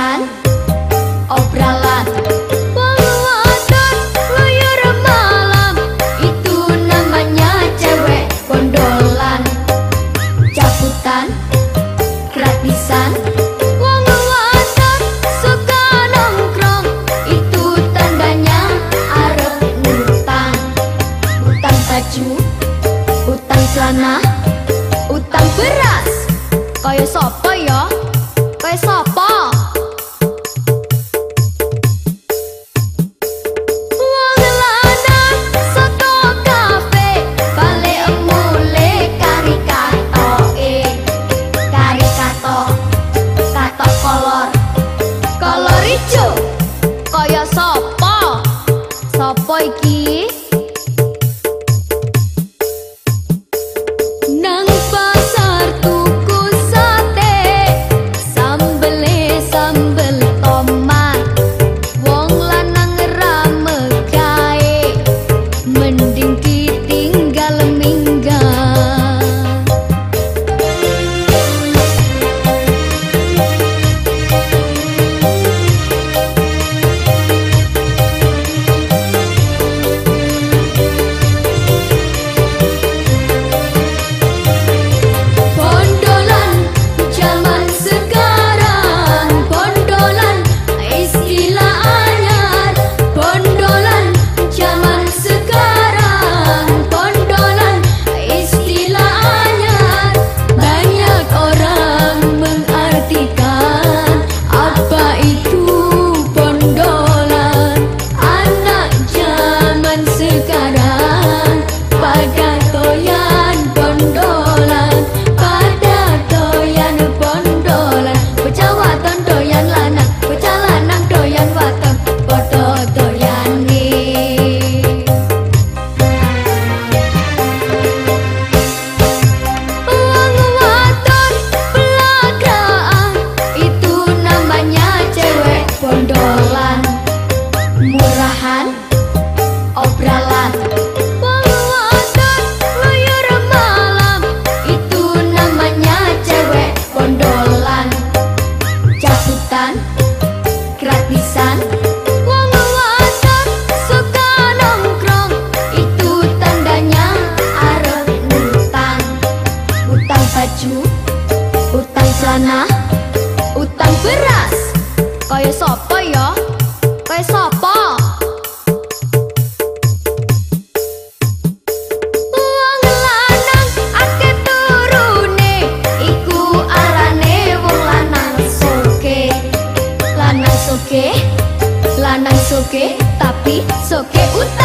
murahan, obralan. Wong wadon luyur malam, itu namanya cewek gondolan. Cabutan, gratisan. Wong wadon suka nongkrong, itu tandanya arep ngutang. Utang baju, utang celana, utang beras. Kaya sapa ya? Kaya sapa? Wong lanang saka kafe, balik mule kari katoke. Kari katok, katok kolor ijo. Kaya sapa? Sapa iki? Nang pasar tuku sate, sambele sambel tomat. Wong lanang ra megae, mending ditinggal minggat. Bondolan zaman sekarang, bondolan istilah anyar. Bondolan zaman sekarang, bondolan istilah anyar. Banyak orang mengartikan apa itu bondolan. Anak zaman sekarang pada doyan bondolan, pada doyan bondolan. Bocah wadon doyan lanang, bocah lanang doyan wadon, padha doyane. Wong wadon belagaan, itu namanya cewek bondolan. Murahan, obralan. Wong wadon luyur malam, itu namanya cewek bondolan. Cabutan, gratisan. Wong wadon suka nongkrong, itu tandanya arep ngutang. Utang baju, utang celana, utang beras. Kaya sapa ya? Kaya sapa? Wong lanang akeh turune, iku arane wong lanang soge. Lanang soge, tapi soge utang.